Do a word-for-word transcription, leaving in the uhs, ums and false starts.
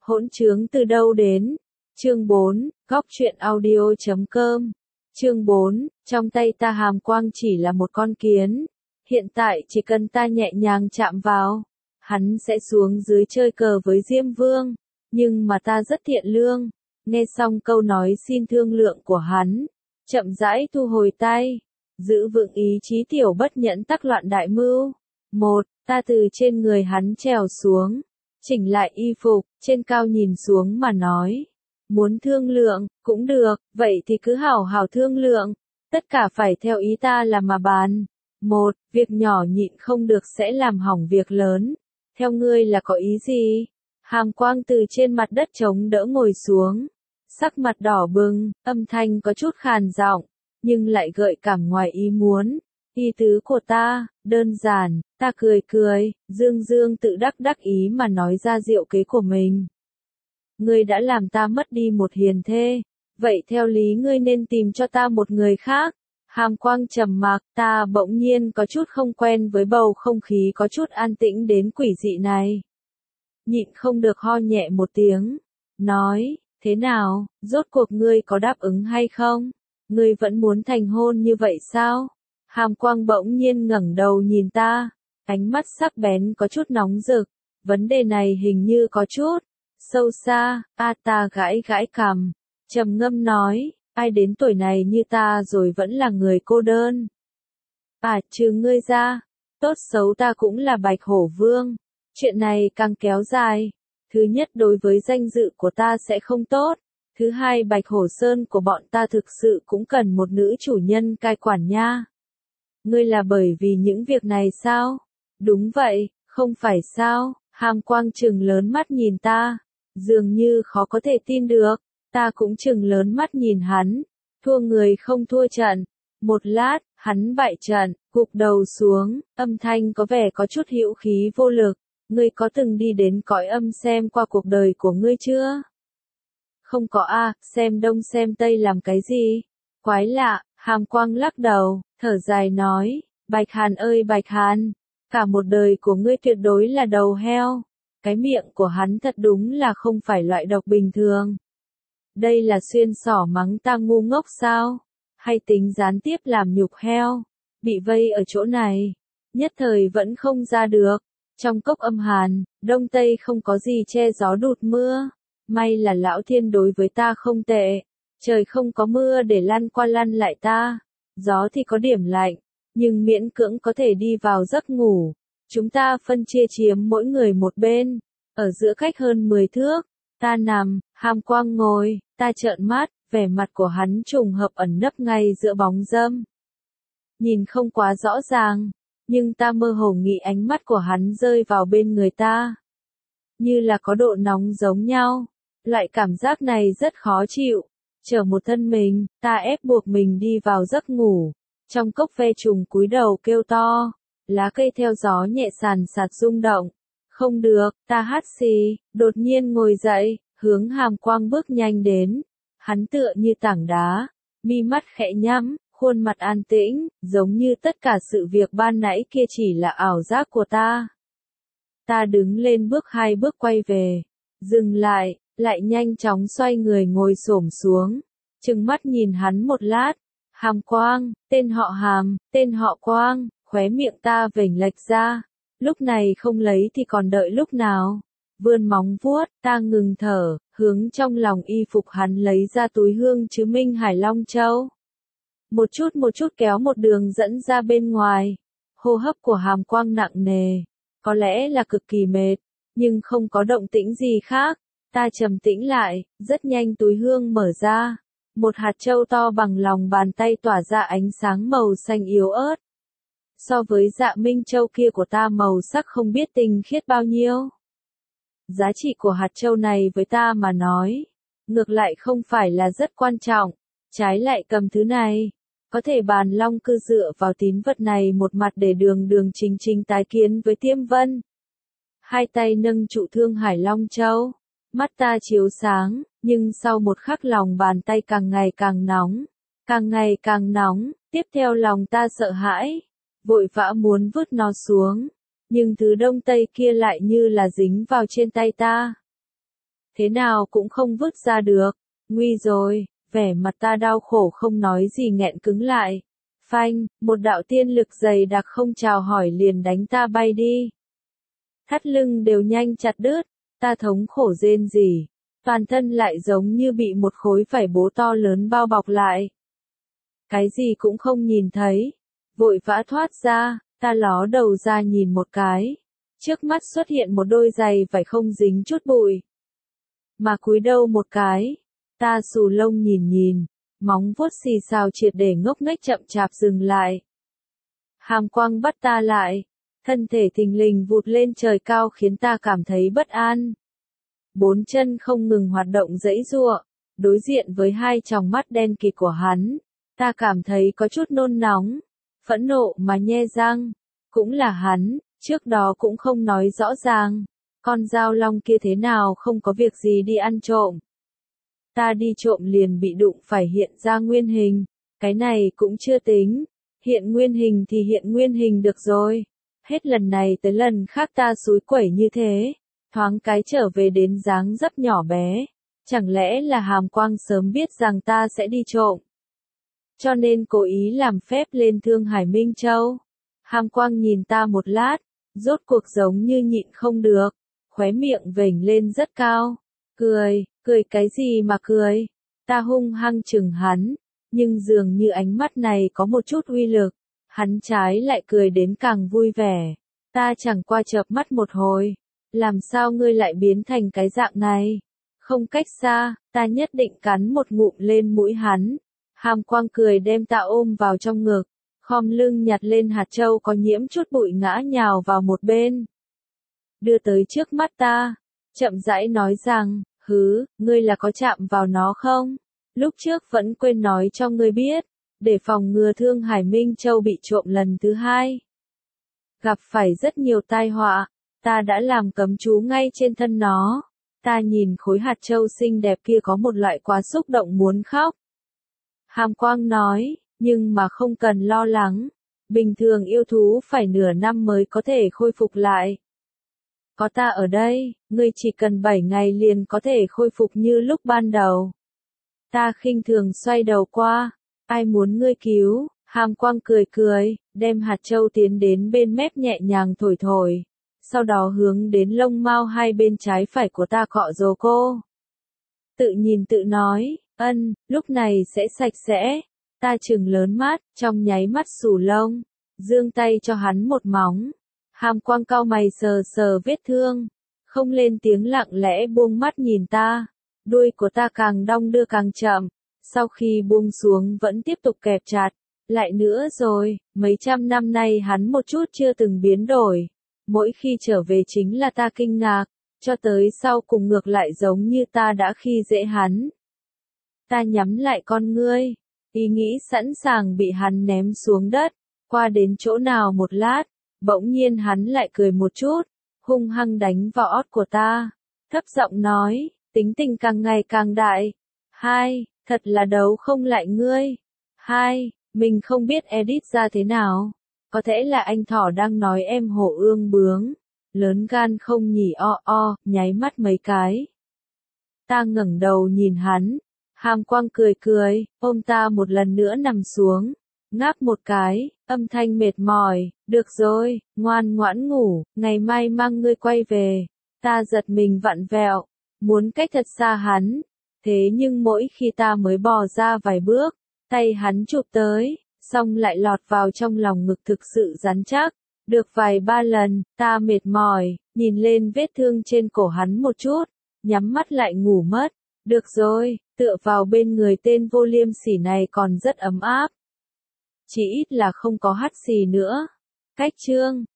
Hỗn trướng từ đâu đến? Chương bốn, góc truyện audio chấm com. Chương bốn, trong tay ta hàm quang chỉ là một con kiến. Hiện tại chỉ cần ta nhẹ nhàng chạm vào, hắn sẽ xuống dưới chơi cờ với Diêm Vương. Nhưng mà ta rất thiện lương. Nghe xong câu nói xin thương lượng của hắn, chậm rãi thu hồi tay, giữ vững ý chí tiểu bất nhẫn tắc loạn đại mưu. Một, ta từ trên người hắn trèo xuống, chỉnh lại y phục, trên cao nhìn xuống mà nói. Muốn thương lượng, cũng được, vậy thì cứ hảo hảo thương lượng. Tất cả phải theo ý ta là mà bàn. Một, việc nhỏ nhịn không được sẽ làm hỏng việc lớn. Theo ngươi là có ý gì? Hàm quang từ trên mặt đất chống đỡ ngồi xuống. Sắc mặt đỏ bừng, âm thanh có chút khàn giọng, nhưng lại gợi cảm ngoài ý muốn. Ý tứ của ta, đơn giản, ta cười cười, dương dương tự đắc đắc ý mà nói ra diệu kế của mình. Ngươi đã làm ta mất đi một hiền thê, vậy theo lý ngươi nên tìm cho ta một người khác. Hàm quang trầm mặc, ta bỗng nhiên có chút không quen với bầu không khí có chút an tĩnh đến quỷ dị này. Nhịn không được ho nhẹ một tiếng, nói, thế nào, rốt cuộc ngươi có đáp ứng hay không? Ngươi vẫn muốn thành hôn như vậy sao? Hàm quang bỗng nhiên ngẩng đầu nhìn ta, ánh mắt sắc bén có chút nóng rực, vấn đề này hình như có chút sâu xa. A ta gãi gãi cằm, trầm ngâm nói, ai đến tuổi này như ta rồi vẫn là người cô đơn. À trừ ngươi ra, tốt xấu ta cũng là Bạch Hổ Vương, chuyện này càng kéo dài. Thứ nhất đối với danh dự của ta sẽ không tốt, thứ hai Bạch Hổ Sơn của bọn ta thực sự cũng cần một nữ chủ nhân cai quản nha. Ngươi là bởi vì những việc này sao? Đúng vậy, không phải sao? Hàm quang trừng lớn mắt nhìn ta, dường như khó có thể tin được. Ta cũng trừng lớn mắt nhìn hắn, thua người không thua trận. Một lát, hắn bại trận, gục đầu xuống, âm thanh có vẻ có chút hữu khí vô lực. Ngươi có từng đi đến cõi âm xem qua cuộc đời của ngươi chưa? Không có a, à, xem đông xem tây làm cái gì? Quái lạ, hàm quang lắc đầu, thở dài nói, Bạch Hàn ơi Bạch Hàn, cả một đời của ngươi tuyệt đối là đầu heo. Cái miệng của hắn thật đúng là không phải loại độc bình thường. Đây là xuyên xỏ mắng ta ngu ngốc sao? Hay tính gián tiếp làm nhục heo? Bị vây ở chỗ này, nhất thời vẫn không ra được. Trong cốc âm hàn, đông tây không có gì che gió đụt mưa. May là lão thiên đối với ta không tệ. Trời không có mưa để lăn qua lăn lại ta. Gió thì có điểm lạnh, nhưng miễn cưỡng có thể đi vào giấc ngủ. Chúng ta phân chia chiếm mỗi người một bên. Ở giữa cách hơn mười thước. Ta nằm, hàm quang ngồi, ta trợn mắt, vẻ mặt của hắn trùng hợp ẩn nấp ngay giữa bóng râm. Nhìn không quá rõ ràng, nhưng ta mơ hồ nghĩ ánh mắt của hắn rơi vào bên người ta. Như là có độ nóng giống nhau, loại cảm giác này rất khó chịu. Trở một thân mình, ta ép buộc mình đi vào giấc ngủ. Trong cốc ve trùng cúi đầu kêu to, lá cây theo gió nhẹ sàn sạt rung động. Không được, ta hắt xì, đột nhiên ngồi dậy, hướng hàm quang bước nhanh đến. Hắn tựa như tảng đá, mi mắt khẽ nhắm, khuôn mặt an tĩnh, giống như tất cả sự việc ban nãy kia chỉ là ảo giác của ta. Ta đứng lên bước hai bước quay về, dừng lại, lại nhanh chóng xoay người ngồi xổm xuống, trừng mắt nhìn hắn một lát. Hàm quang, tên họ Hàm, tên họ Quang, khóe miệng ta vểnh lệch ra. Lúc này không lấy thì còn đợi lúc nào? Vươn móng vuốt, ta ngừng thở, hướng trong lòng y phục hắn lấy ra túi hương chứ Minh Hải Long Châu. Một chút một chút kéo một đường dẫn ra bên ngoài. Hô hấp của hàm quang nặng nề, có lẽ là cực kỳ mệt, nhưng không có động tĩnh gì khác. Ta trầm tĩnh lại, rất nhanh túi hương mở ra. Một hạt châu to bằng lòng bàn tay tỏa ra ánh sáng màu xanh yếu ớt. So với Dạ Minh Châu kia của ta màu sắc không biết tinh khiết bao nhiêu. Giá trị của hạt châu này với ta mà nói, ngược lại không phải là rất quan trọng. Trái lại cầm thứ này, có thể bàn long cư dựa vào tín vật này một mặt để đường đường chính chính tái kiến với Tiêm Vân. Hai tay nâng trụ Thương Hải Long Châu, mắt ta chiếu sáng, nhưng sau một khắc lòng bàn tay càng ngày càng nóng, càng ngày càng nóng, tiếp theo lòng ta sợ hãi, vội vã muốn vứt nó xuống, nhưng thứ đông tây kia lại như là dính vào trên tay ta. thế nào cũng không vứt ra được. Nguy rồi, vẻ mặt ta đau khổ không nói gì nghẹn cứng lại. Phanh, một đạo tiên lực dày đặc không chào hỏi liền đánh ta bay đi. Thắt lưng đều nhanh chặt đứt, ta thống khổ rên rỉ, toàn thân lại giống như bị một khối vải bố to lớn bao bọc lại. Cái gì cũng không nhìn thấy, vội vã thoát ra, ta ló đầu ra nhìn một cái. Trước mắt xuất hiện một đôi giày vải không dính chút bụi. Mà cúi đầu một cái, ta xù lông nhìn nhìn, móng vuốt xì xào triệt để ngốc nghếch chậm chạp dừng lại. Hàm quang bắt ta lại, thân thể thình lình vụt lên trời cao khiến ta cảm thấy bất an. Bốn chân không ngừng hoạt động giãy giụa, đối diện với hai tròng mắt đen kịt của hắn, ta cảm thấy có chút nôn nóng, phẫn nộ mà nhe răng. Cũng là hắn, trước đó cũng không nói rõ ràng, con dao long kia thế nào không có việc gì đi ăn trộm. Ta đi trộm liền bị đụng phải hiện ra nguyên hình, cái này cũng chưa tính, hiện nguyên hình thì hiện nguyên hình được rồi. Hết lần này tới lần khác ta xúi quẩy như thế, thoáng cái trở về đến dáng dấp nhỏ bé, chẳng lẽ là Hàm Quang sớm biết rằng ta sẽ đi trộm, cho nên cố ý làm phép lên Thương Hải Minh Châu. Hàm Quang nhìn ta một lát, rốt cuộc giống như nhịn không được, khóe miệng vểnh lên rất cao, cười, cười cái gì mà cười, ta hung hăng chừng hắn, nhưng dường như ánh mắt này có một chút uy lực, hắn trái lại cười đến càng vui vẻ, ta chẳng qua chợp mắt một hồi, làm sao ngươi lại biến thành cái dạng này, không cách xa, ta nhất định cắn một ngụm lên mũi hắn. Hàm Quang cười đem ta ôm vào trong ngực, khom lưng nhặt lên hạt châu có nhiễm chút bụi ngã nhào vào một bên. Đưa tới trước mắt ta, chậm rãi nói rằng, hứ, ngươi là có chạm vào nó không? Lúc trước vẫn quên nói cho ngươi biết, để phòng ngừa Thương Hải Minh Châu bị trộm lần thứ hai. Gặp phải rất nhiều tai họa, ta đã làm cấm chú ngay trên thân nó. Ta nhìn khối hạt châu xinh đẹp kia có một loại quá xúc động muốn khóc. Hàm Quang nói, nhưng mà không cần lo lắng, bình thường yêu thú phải nửa năm mới có thể khôi phục lại. Có ta ở đây, ngươi chỉ cần bảy ngày liền có thể khôi phục như lúc ban đầu. Ta khinh thường xoay đầu qua, ai muốn ngươi cứu? Hàm Quang cười cười, đem hạt châu tiến đến bên mép nhẹ nhàng thổi thổi, sau đó hướng đến lông mao hai bên trái phải của ta cọ rồ cô. Tự nhìn tự nói, ân, lúc này sẽ sạch sẽ. Ta trừng lớn mắt, trong nháy mắt xù lông, giương tay cho hắn một móng. Hàm Quang cau mày sờ sờ vết thương, không lên tiếng lặng lẽ buông mắt nhìn ta. Đuôi của ta càng đong đưa càng chậm, sau khi buông xuống vẫn tiếp tục kẹp chặt. Lại nữa rồi, mấy trăm năm nay hắn một chút chưa từng biến đổi. Mỗi khi trở về chính là ta kinh ngạc, cho tới sau cùng ngược lại giống như ta đã khi dễ hắn. Ta nhắm lại con ngươi, ý nghĩ sẵn sàng bị hắn ném xuống đất, qua đến chỗ nào một lát, bỗng nhiên hắn lại cười một chút, hung hăng đánh vào ót của ta, thấp giọng nói, tính tình càng ngày càng đại. Hai, thật là đấu không lại ngươi. Hai, mình không biết edit ra thế nào. Có thể là anh thỏ đang nói em hổ ương bướng. Lớn gan không nhỉ o o, nháy mắt mấy cái. Ta ngẩng đầu nhìn hắn. Hàm Quang cười cười, ôm ta một lần nữa nằm xuống. Ngáp một cái, âm thanh mệt mỏi, được rồi, ngoan ngoãn ngủ, ngày mai mang ngươi quay về. Ta giật mình vặn vẹo, muốn cách thật xa hắn. Thế nhưng mỗi khi ta mới bò ra vài bước, tay hắn chụp tới, xong lại lọt vào trong lòng ngực thực sự rắn chắc. Được vài ba lần, ta mệt mỏi, nhìn lên vết thương trên cổ hắn một chút, nhắm mắt lại ngủ mất. Được rồi, tựa vào bên người tên vô liêm sỉ này còn rất ấm áp. Chỉ ít là không có hắt xì nữa. Cách chương